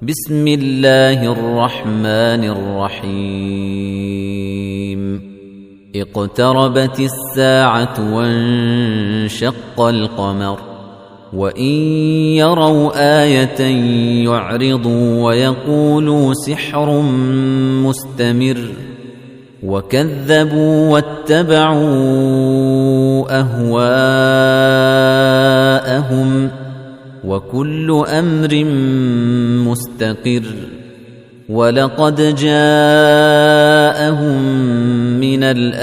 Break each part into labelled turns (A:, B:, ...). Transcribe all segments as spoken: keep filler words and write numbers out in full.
A: بسم الله الرحمن الرحيم اقتربت الساعة وانشق القمر وإن يروا آية يعرضوا ويقولوا سحر مستمر وكذبوا واتبعوا أهواءهم وكل أمر مستقر ولقد جاءهم من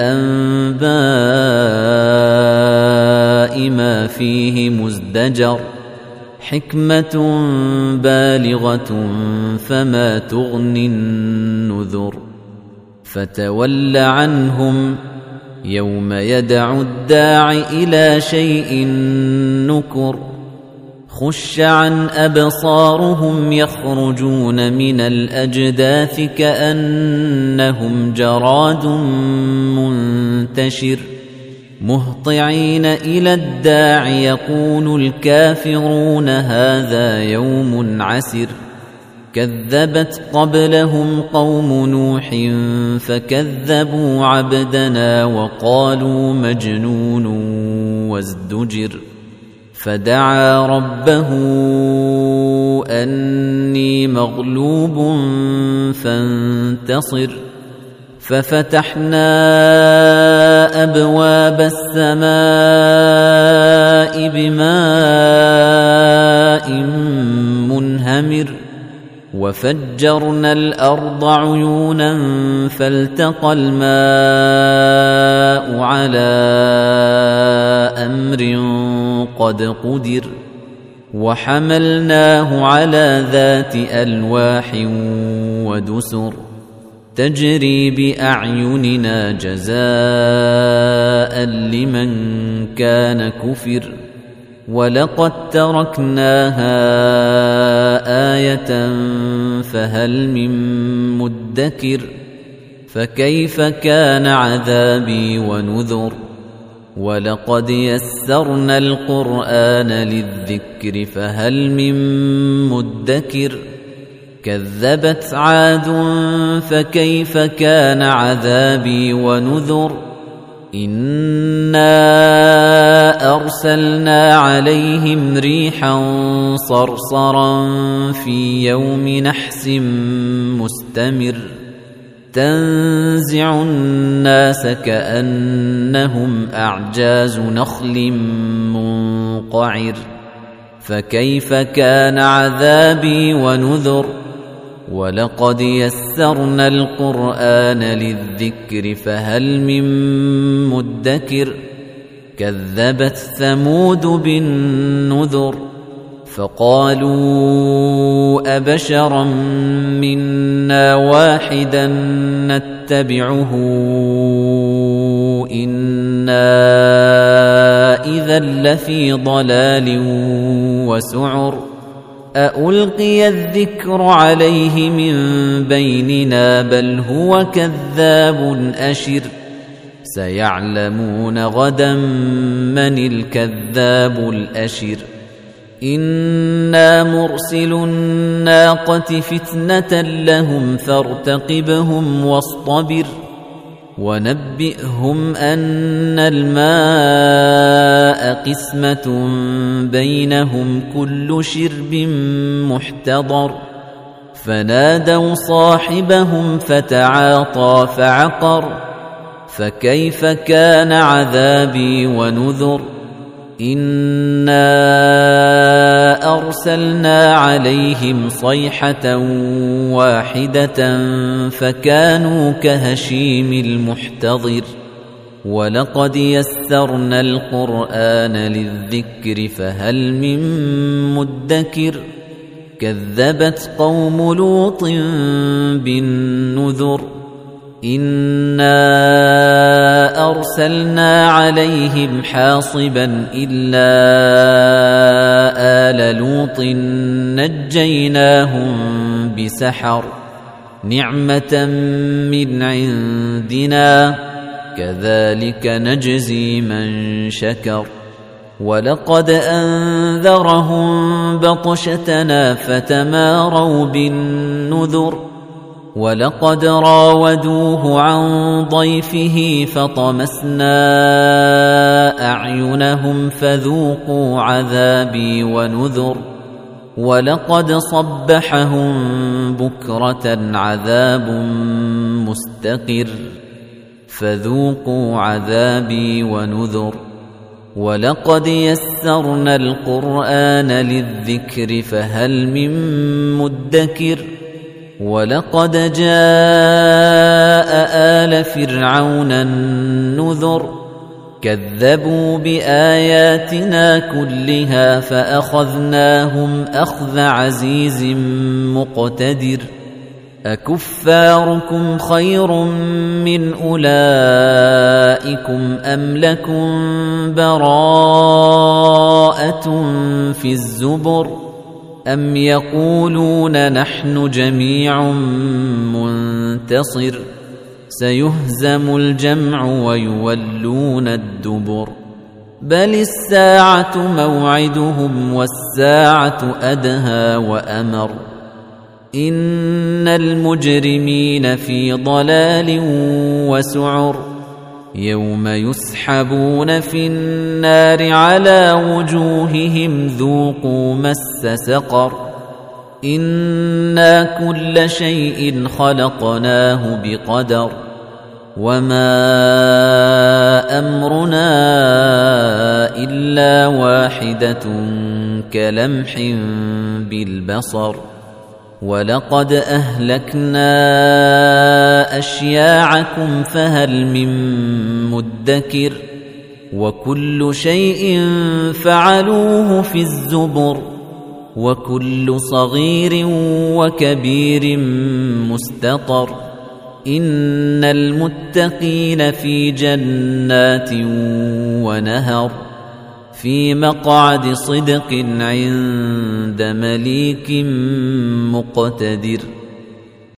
A: الأنباء ما فيه مزدجر حكمة بالغة فما تغني النذر فتول عنهم يوم يدعو الداع إلى شيء نكر خش عن أبصارهم يخرجون من الأجداث كأنهم جراد منتشر مهطعين إلى الداع يقول الكافرون هذا يوم عسر كذبت قبلهم قوم نوح فكذبوا عبدنا وقالوا مجنون وازدجر فدعا ربه أني مغلوب فانتصر ففتحنا أبواب السماء بماء منهمر وفجرنا الأرض عيونا فالتقى الماء على أمر قد قدر وحملناه على ذات ألواح ودسر تجري بأعيننا جزاء لمن كان كفر ولقد تركناها آية فهل من مدكر فكيف كان عذابي ونذر ولقد يسرنا القرآن للذكر فهل من مدكر كذبت عاد فكيف كان عذابي ونذر إنا أرسلنا عليهم ريحا صرصرا في يوم نحس مستمر تنزع الناس كأنهم أعجاز نخل منقعر فكيف كان عذابي ونذر ولقد يسرنا القرآن للذكر فهل من مدكر كذبت ثمود بالنذر فقالوا أبشرا منا واحدا نتبعه إنا إذا لفي ضلال وسعر أألقي الذكر عليه من بيننا بل هو كذاب أشر سيعلمون غدا من الكذاب الأشر إنا مرسل الناقة فتنة لهم فارتقبهم واصطبر ونبئهم أن الماء قسمة بينهم كل شرب محتضر فنادوا صاحبهم فتعاطى فعقر فكيف كان عذابي ونذر إنا أرسلنا عليهم صيحة واحدة فكانوا كهشيم المحتضر ولقد يسرنا القرآن للذكر فهل من مدكر كذبت قوم لوط بالنذر إنا أرسلنا عليهم حاصبا إلا آل لوط نجيناهم بسحر نعمة من عندنا كذلك نجزي من شكر ولقد أنذرهم بطشتنا فتماروا بالنذر ولقد راودوه عن ضيفه فطمسنا أعينهم فذوقوا عذابي ونذر ولقد صبحهم بكرة عذاب مستقر فذوقوا عذابي ونذر ولقد يسرنا القرآن للذكر فهل من مدكر ولقد جاء آل فرعون النذر كذبوا بآياتنا كلها فأخذناهم أخذ عزيز مقتدر أكفاركم خير من أولئكم أم لكم براءة في الزبر أم يقولون نحن جميع منتصر سيهزم الجمع ويولون الدبر بل الساعة موعدهم والساعة أدهى وأمر إن المجرمين في ضلال وسعر يوم يسحبون في النار على وجوههم ذوقوا مس سقر إنا كل شيء خلقناه بقدر وما أمرنا إلا واحدة كلمح بالبصر ولقد أهلكنا أشياعكم فهل من مدكر وكل شيء فعلوه في الزبر وكل صغير وكبير مستطر إن المتقين في جنات ونهر في مقعد صدق عند مليك مقتدر.